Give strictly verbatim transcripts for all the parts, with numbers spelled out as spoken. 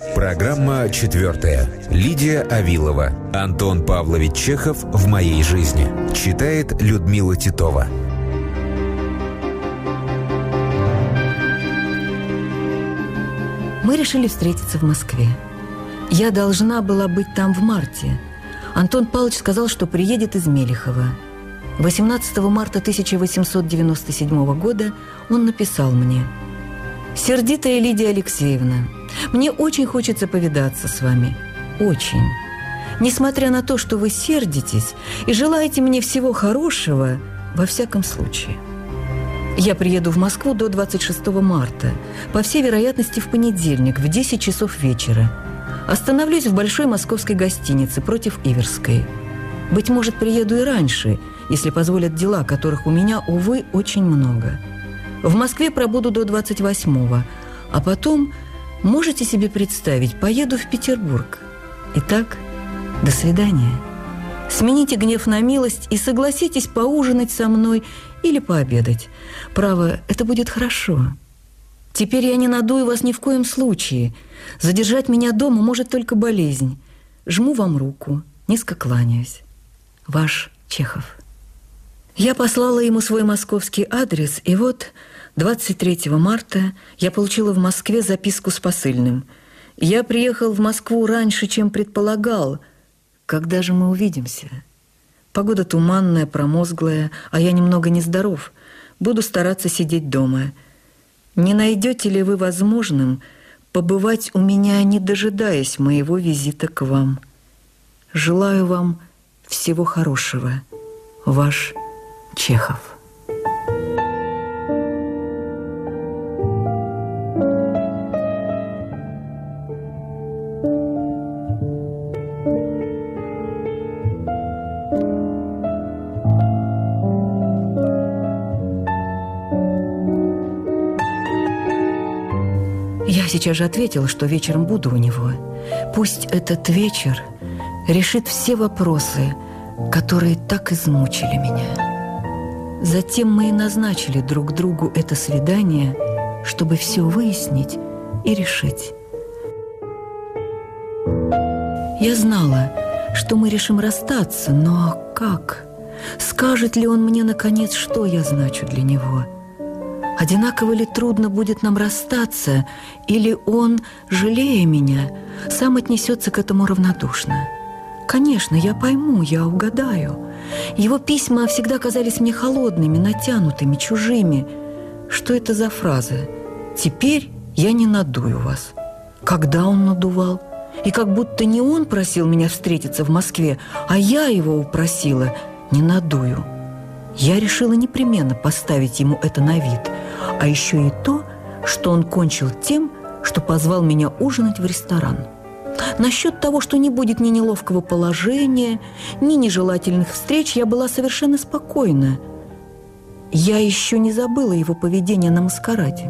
Программа четвертая. Лидия Авилова. Антон Павлович Чехов в моей жизни. Читает Людмила Титова. Мы решили встретиться в Москве. Я должна была быть там в марте. Антон Павлович сказал, что приедет из Мелехова. восемнадцатого марта тысяча восемьсот девяносто седьмого года он написал мне: «Сердитая Лидия Алексеевна, мне очень хочется повидаться с вами. Очень. Несмотря на то, что вы сердитесь и желаете мне всего хорошего, во всяком случае. Я приеду в Москву до двадцать шестого марта, по всей вероятности в понедельник в десять часов вечера. Остановлюсь в большой московской гостинице против Иверской. Быть может, приеду и раньше, если позволят дела, которых у меня, увы, очень много. В Москве пробуду до двадцать восьмого, а потом, можете себе представить, поеду в Петербург. Итак, до свидания. Смените гнев на милость и согласитесь поужинать со мной или пообедать. Право, это будет хорошо. Теперь я не надую вас ни в коем случае. Задержать меня дома может только болезнь. Жму вам руку, низко кланяюсь. Ваш Чехов». Я послала ему свой московский адрес, и вот двадцать третьего марта я получила в Москве записку с посыльным. «Я приехал в Москву раньше, чем предполагал. Когда же мы увидимся? Погода туманная, промозглая, а я немного нездоров. Буду стараться сидеть дома. Не найдете ли вы возможным побывать у меня, не дожидаясь моего визита к вам? Желаю вам всего хорошего. Ваш Чехов». Я сейчас же ответила, что вечером буду у него. Пусть этот вечер решит все вопросы, которые так измучили меня. Затем мы и назначили друг другу это свидание, чтобы все выяснить и решить. Я знала, что мы решим расстаться, но как? Скажет ли он мне, наконец, что я значу для него? Одинаково ли трудно будет нам расстаться, или он, жалея меня, сам отнесется к этому равнодушно? Конечно, я пойму, я угадаю. Его письма всегда казались мне холодными, натянутыми, чужими. Что это за фраза? «Теперь я не надую вас». Когда он надувал? И как будто не он просил меня встретиться в Москве, а я его упросила «не надую». Я решила непременно поставить ему это на вид. А еще и то, что он кончил тем, что позвал меня ужинать в ресторан. Насчет того, что не будет ни неловкого положения, ни нежелательных встреч, я была совершенно спокойна. Я еще не забыла его поведение на маскараде.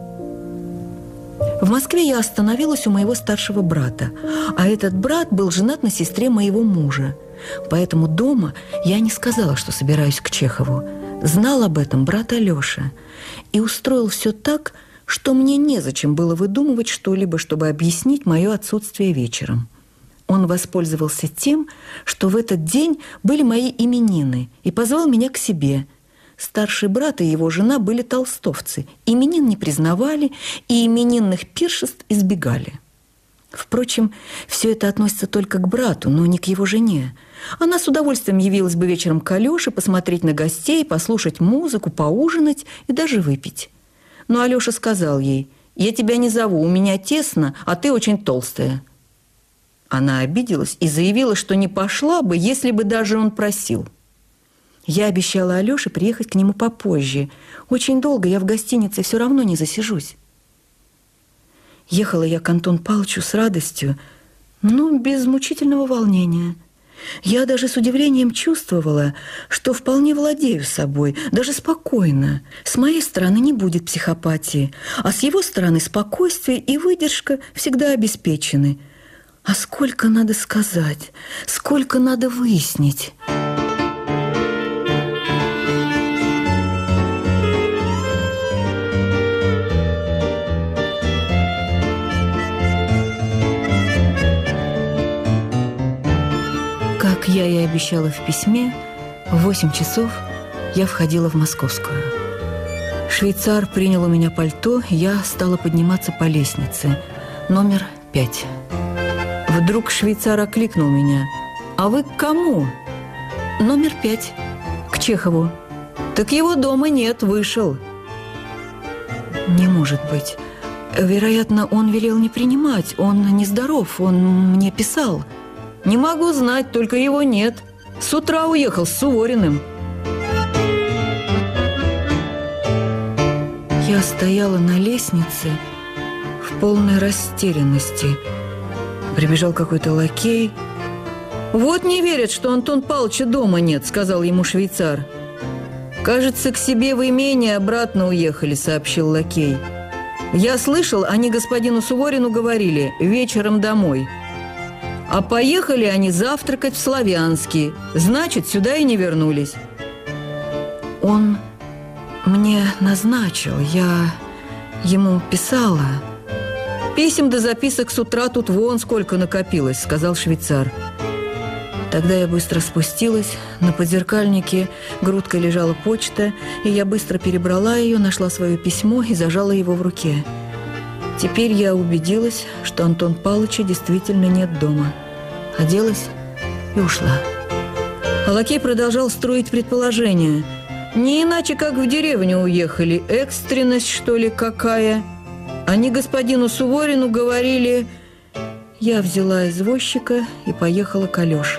В Москве я остановилась у моего старшего брата, а этот брат был женат на сестре моего мужа. Поэтому дома я не сказала, что собираюсь к Чехову. Знал об этом брат Алеша и устроил все так, что мне незачем было выдумывать что-либо, чтобы объяснить мое отсутствие вечером. Он воспользовался тем, что в этот день были мои именины, и позвал меня к себе. Старший брат и его жена были толстовцы, именин не признавали и именинных пиршеств избегали. Впрочем, все это относится только к брату, но не к его жене. Она с удовольствием явилась бы вечером к Алёше посмотреть на гостей, послушать музыку, поужинать и даже выпить. Но Алёша сказал ей: «Я тебя не зову, у меня тесно, а ты очень толстая». Она обиделась и заявила, что не пошла бы, если бы даже он просил. Я обещала Алёше приехать к нему попозже. Очень долго я в гостинице все равно не засижусь. Ехала я к Антону Павловичу с радостью, но без мучительного волнения. Я даже с удивлением чувствовала, что вполне владею собой, даже спокойно. С моей стороны не будет психопатии, а с его стороны спокойствие и выдержка всегда обеспечены. А сколько надо сказать, сколько надо выяснить. Как я и обещала в письме, в восемь часов я входила в Московскую. Швейцар принял у меня пальто, я стала подниматься по лестнице. Номер пять. Вдруг швейцар окликнул меня. «А вы к кому?» «Номер пять. К Чехову». «Так его дома нет, вышел». «Не может быть. Вероятно, он велел не принимать. Он нездоров, он мне писал». «Не могу знать, только его нет. С утра уехал с Сувориным». Я стояла на лестнице в полной растерянности. Прибежал какой-то лакей. «Вот не верят, что Антон Павловича дома нет», — сказал ему швейцар. «Кажется, к себе в имение обратно уехали», — сообщил лакей. «Я слышал, они господину Суворину говорили, вечером домой. А поехали они завтракать в Славянский, значит, сюда и не вернулись». Он мне назначил, я ему писала. «Писем до записок с утра тут вон сколько накопилось», — сказал швейцар. Тогда я быстро спустилась, на подзеркальнике грудкой лежала почта, и я быстро перебрала ее, нашла свое письмо и зажала его в руке. Теперь я убедилась, что Антон Павловича действительно нет дома. Оделась и ушла. А лакей продолжал строить предположения. Не иначе, как в деревню уехали. Экстренность, что ли, какая? Они господину Суворину говорили... Я взяла извозчика и поехала к Алёше.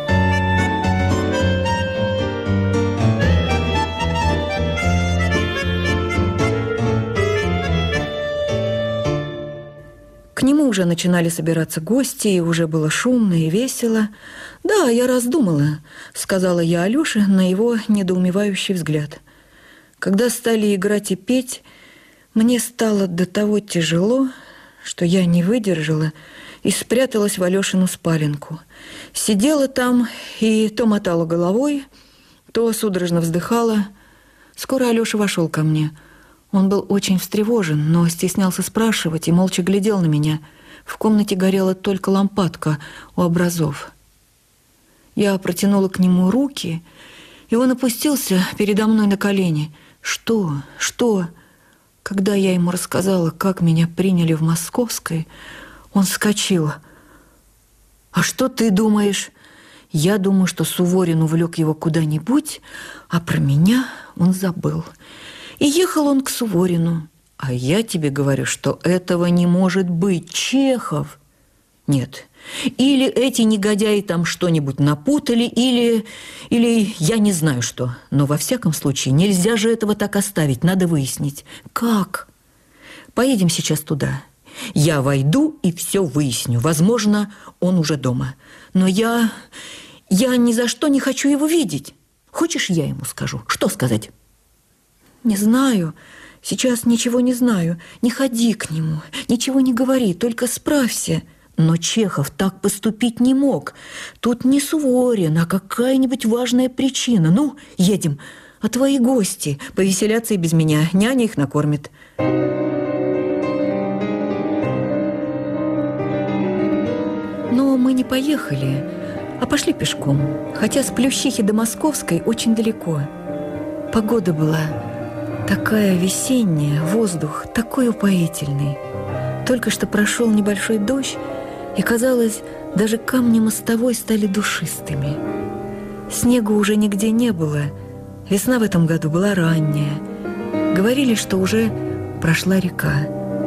К нему уже начинали собираться гости, и уже было шумно и весело. «Да, я раздумала», — сказала я Алёше на его недоумевающий взгляд. Когда стали играть и петь, мне стало до того тяжело, что я не выдержала и спряталась в Алёшину спаленку. Сидела там и то мотала головой, то судорожно вздыхала. Скоро Алёша вошел ко мне. Он был очень встревожен, но стеснялся спрашивать и молча глядел на меня. В комнате горела только лампадка у образов. Я протянула к нему руки, и он опустился передо мной на колени. «Что? Что?» Когда я ему рассказала, как меня приняли в Московской, он вскочил. «А что ты думаешь?» «Я думаю, что Суворин увлек его куда-нибудь, а про меня он забыл. И ехал он к Суворину. А я тебе говорю, что этого не может быть, Чехов. Нет, или эти негодяи там что-нибудь напутали, или... или я не знаю что. Но во всяком случае нельзя же этого так оставить, надо выяснить. Как? Поедем сейчас туда». Я войду и все выясню. Возможно, он уже дома. Но я... я ни за что не хочу его видеть. Хочешь, я ему скажу? Что сказать? Не знаю. Сейчас ничего не знаю. Не ходи к нему. Ничего не говори, только справься. Но Чехов так поступить не мог. Тут не Суворин, а какая-нибудь важная причина. Ну, едем. А твои гости повеселятся и без меня. Няня их накормит. Но мы не поехали, а пошли пешком, хотя с Плющихи до Московской очень далеко. Погода была такая весенняя, воздух такой упоительный. Только что прошел небольшой дождь, и, казалось, даже камни мостовой стали душистыми. Снегу уже нигде не было, весна в этом году была ранняя. Говорили, что уже прошла река.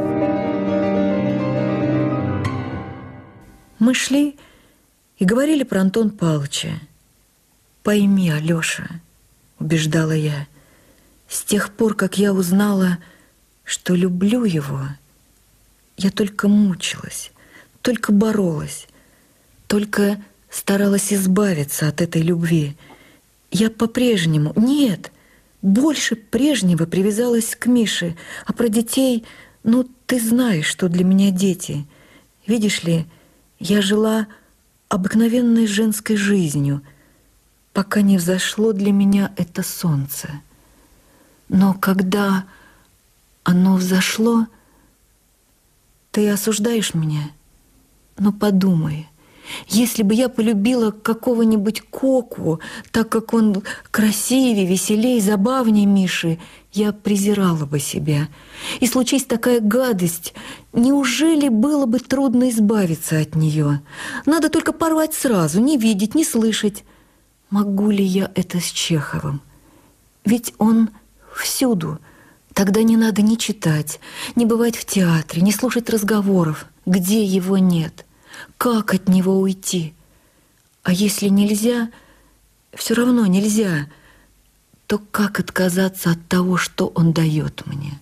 Мы шли и говорили про Антона Павловича. «Пойми, Алёша», — убеждала я, — «с тех пор, как я узнала, что люблю его, я только мучилась, только боролась, только старалась избавиться от этой любви. Я по-прежнему, нет, больше прежнего привязалась к Мише, а про детей, ну, ты знаешь, что для меня дети. Видишь ли, я жила обыкновенной женской жизнью, пока не взошло для меня это солнце. Но когда оно взошло, ты осуждаешь меня? Но подумай, Если бы я полюбила какого-нибудь Коку, так как он красивее, веселее, забавнее Миши, я презирала бы себя. И случись такая гадость, неужели было бы трудно избавиться от нее? Надо только порвать сразу, не видеть, не слышать. Могу ли я это с Чеховым? Ведь он всюду. Тогда не надо ни читать, ни бывать в театре, ни слушать разговоров. Где его нет? Как от него уйти? А если нельзя, все равно нельзя, то как отказаться от того, что он дает мне?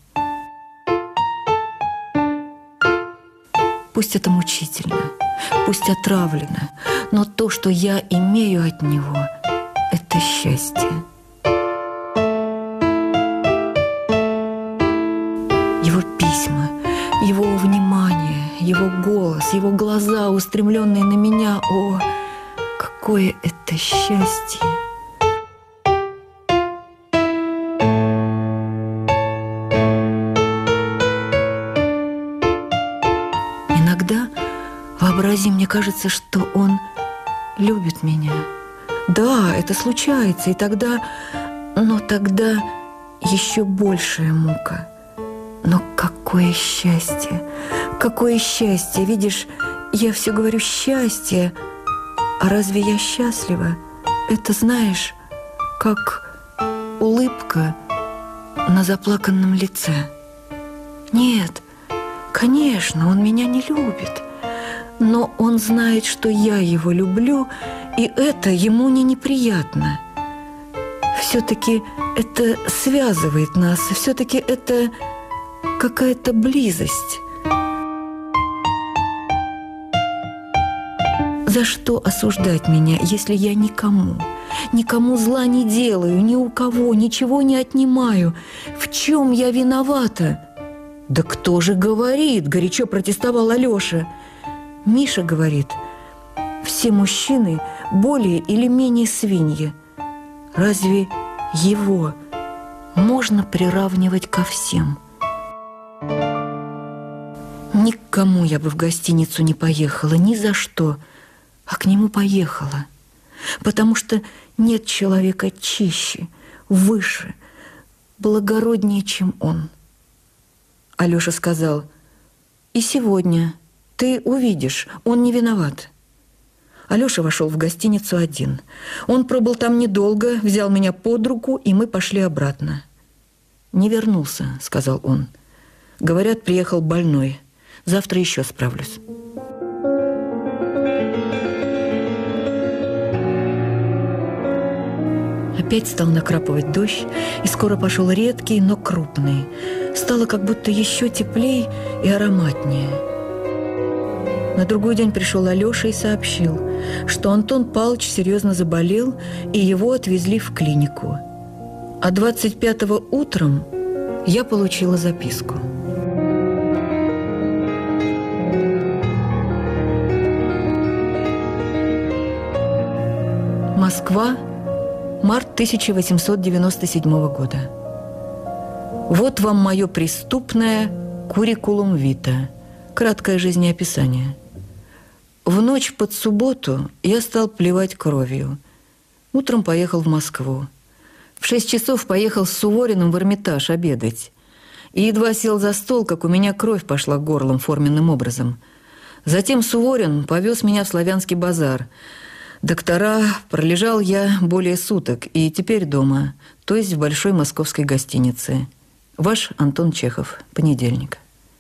Пусть это мучительно, пусть отравлено, но то, что я имею от него, это счастье. Его письма, его внимание, его голос, его глаза, устремленные на меня. О, какое это счастье! Иногда, вообрази, мне кажется, что он любит меня. Да, это случается, и тогда... Но тогда еще большая мука. Но какое счастье! Какое счастье! Видишь, я все говорю «счастье», а разве я счастлива? Это, знаешь, как улыбка на заплаканном лице. Нет, конечно, он меня не любит, но он знает, что я его люблю, и это ему не неприятно. Все-таки это связывает нас, все-таки это какая-то близость. За что осуждать меня, если я никому, никому зла не делаю, ни у кого, ничего не отнимаю? В чем я виновата? Да кто же говорит, горячо протестовал Алеша. Миша говорит, все мужчины более или менее свиньи. Разве его можно приравнивать ко всем? Никому я бы в гостиницу не поехала, ни за что, а к нему поехала, потому что нет человека чище, выше, благороднее, чем он. Алеша сказал, и сегодня ты увидишь, он не виноват. Алеша вошел в гостиницу один. Он пробыл там недолго, взял меня под руку, и мы пошли обратно. «Не вернулся», — сказал он. «Говорят, приехал больной. Завтра еще справлюсь». Опять стал накрапывать дождь, и скоро пошел редкий, но крупный. Стало как будто еще теплее и ароматнее. На другой день пришел Алеша и сообщил, что Антон Павлович серьезно заболел, и его отвезли в клинику. А двадцать пятого утром я получила записку. Москва, март тысяча восемьсот девяносто седьмого года. Вот вам мое преступное куррикулум вита, краткое жизнеописание. В ночь под субботу я стал плевать кровью. Утром поехал в Москву. В шесть часов поехал с Сувориным в Эрмитаж обедать. И едва сел за стол, как у меня кровь пошла горлом форменным образом. Затем Суворин повез меня в Славянский базар. Доктора, пролежал я более суток, и теперь дома, то есть в большой московской гостинице. Ваш Антон Чехов. Понедельник.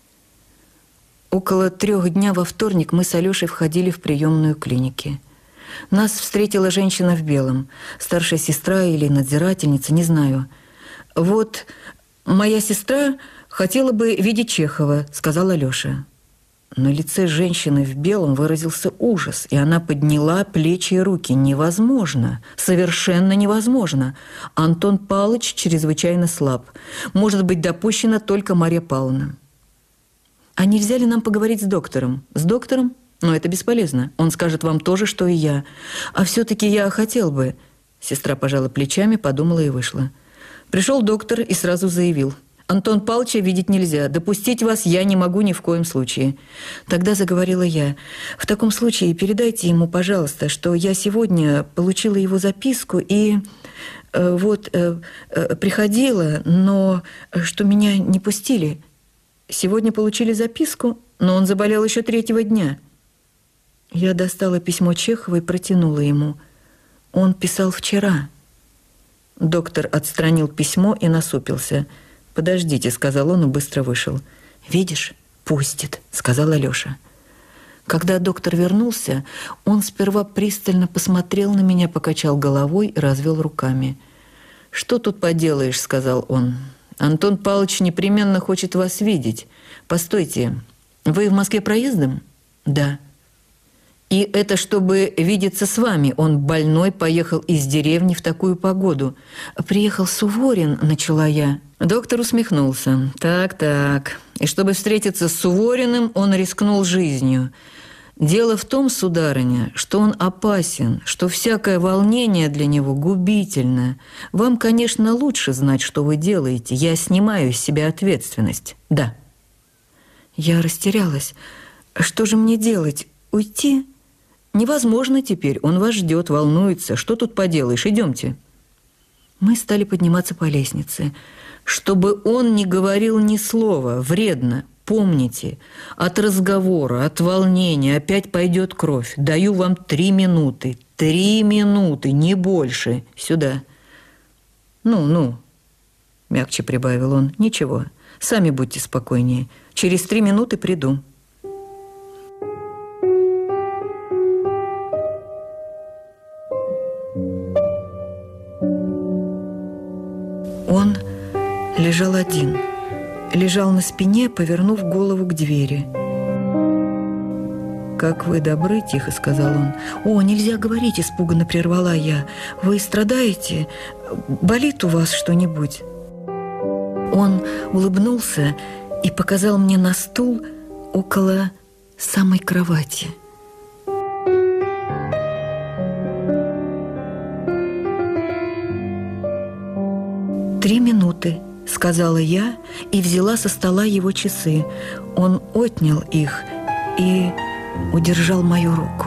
Около трех дня во вторник мы с Алешей входили в приемную клиники. Нас встретила женщина в белом, старшая сестра или надзирательница, не знаю. «Вот моя сестра хотела бы видеть Чехова», — сказал Алеша. На лице женщины в белом выразился ужас, и она подняла плечи и руки. «Невозможно, совершенно невозможно. Антон Павлович чрезвычайно слаб. Может быть допущена только Марья Павловна». «А нельзя ли нам поговорить с доктором?» «С доктором? Но это бесполезно. Он скажет вам то же, что и я. А все-таки я хотел бы...» Сестра пожала плечами, подумала и вышла. Пришел доктор и сразу заявил. Антон Павловича видеть нельзя. Допустить вас я не могу ни в коем случае. Тогда заговорила я. В таком случае передайте ему, пожалуйста, что я сегодня получила его записку и э, вот э, э, приходила, но что меня не пустили. Сегодня получили записку, но он заболел еще третьего дня. Я достала письмо Чехова и протянула ему. Он писал вчера. Доктор отстранил письмо и насупился. «Подождите», — сказал он и быстро вышел. «Видишь, пустит», — сказал Алёша. Когда доктор вернулся, он сперва пристально посмотрел на меня, покачал головой и развел руками. «Что тут поделаешь», — сказал он. «Антон Павлович непременно хочет вас видеть. Постойте, вы в Москве проездом?» «Да». «И это чтобы видеться с вами. Он больной, поехал из деревни в такую погоду». «Приехал Суворин», — начала я. Доктор усмехнулся. «Так-так. И чтобы встретиться с Сувориным, он рискнул жизнью. Дело в том, сударыня, что он опасен, что всякое волнение для него губительно. Вам, конечно, лучше знать, что вы делаете. Я снимаю с себя ответственность. Да». Я растерялась. «Что же мне делать? Уйти?» «Невозможно теперь. Он вас ждет, волнуется. Что тут поделаешь? Идемте». Мы стали подниматься по лестнице. «Чтобы он не говорил ни слова. Вредно. Помните, от разговора, от волнения опять пойдет кровь. Даю вам три минуты. Три минуты, не больше. Сюда». «Ну, ну», — мягче прибавил он. «Ничего. Сами будьте спокойнее. Через три минуты приду». Он лежал один. Лежал на спине, повернув голову к двери. «Как вы добры», – тихо сказал он. «О, нельзя говорить», – испуганно прервала я. «Вы страдаете? Болит у вас что-нибудь?» Он улыбнулся и показал мне на стул около самой кровати. «Три минуты», — сказала я и взяла со стола его часы. Он отнял их и удержал мою руку.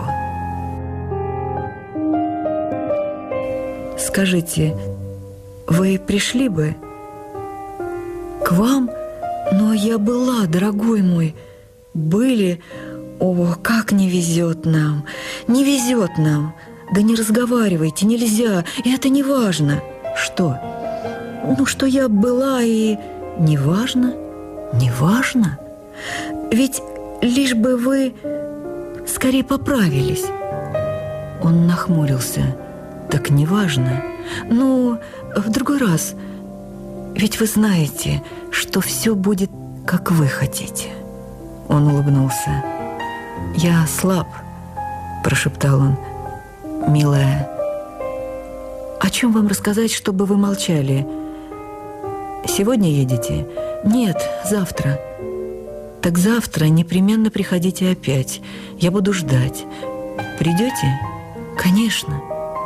«Скажите, вы пришли бы?» «К вам? Но я была, дорогой мой. Были. О, как не везет нам! Не везет нам! Да не разговаривайте, нельзя, и это не важно». «Что?» «Ну, что я была и...» «Неважно? Неважно? Ведь лишь бы вы скорее поправились». Он нахмурился. «Так неважно. Ну, в другой раз. Ведь вы знаете, что все будет, как вы хотите». Он улыбнулся. «Я слаб», – прошептал он. «Милая, о чем вам рассказать, чтобы вы молчали? Сегодня едете? Нет, завтра. Так завтра непременно приходите опять. Я буду ждать. Придете? Конечно».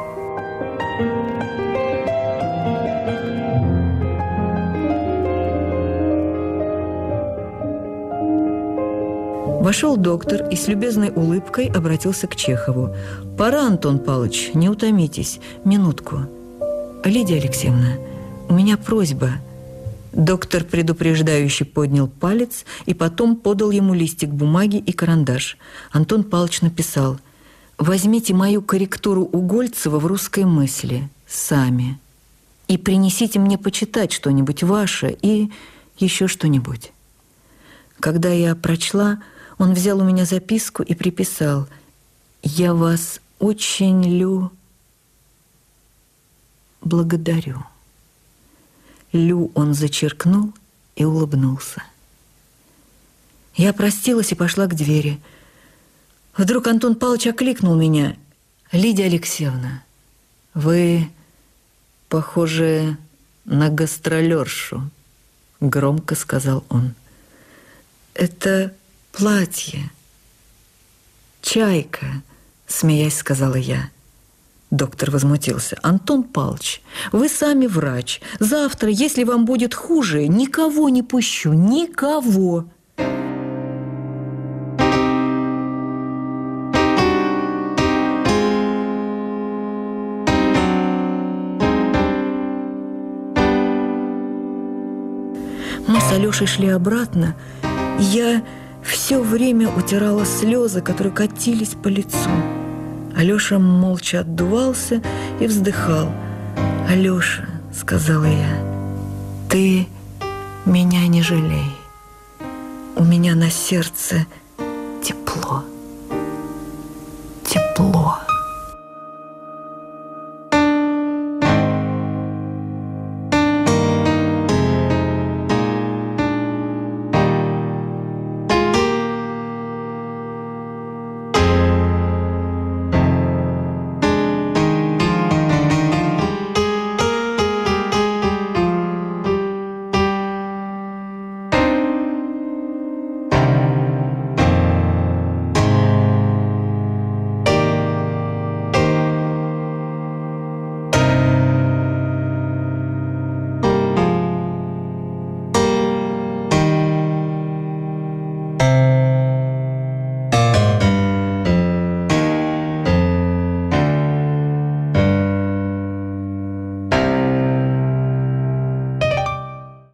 Вошел доктор и с любезной улыбкой обратился к Чехову. «Пора, Антон Павлович, не утомитесь. Минутку. Лидия Алексеевна, у меня просьба». Доктор предупреждающе поднял палец и потом подал ему листик бумаги и карандаш. Антон Павлович написал: «Возьмите мою корректуру Угольцева в «Русской мысли» сами и принесите мне почитать что-нибудь ваше и еще что-нибудь». Когда я прочла, он взял у меня записку и приписал: «Я вас очень лю... благодарю». «Лю» он зачеркнул и улыбнулся. Я простилась и пошла к двери. Вдруг Антон Павлович окликнул меня: «Лидия Алексеевна, вы похожи на гастролершу», — громко сказал он. «Это платье. Чайка», — смеясь сказала я. Доктор возмутился. «Антон Павлович, вы сами врач. Завтра, если вам будет хуже, никого не пущу. Никого!» Мы с Алешей шли обратно, и я все время утирала слезы, которые катились по лицу. Алеша молча отдувался и вздыхал. «Алеша, — сказала я, — ты меня не жалей. У меня на сердце тепло, тепло».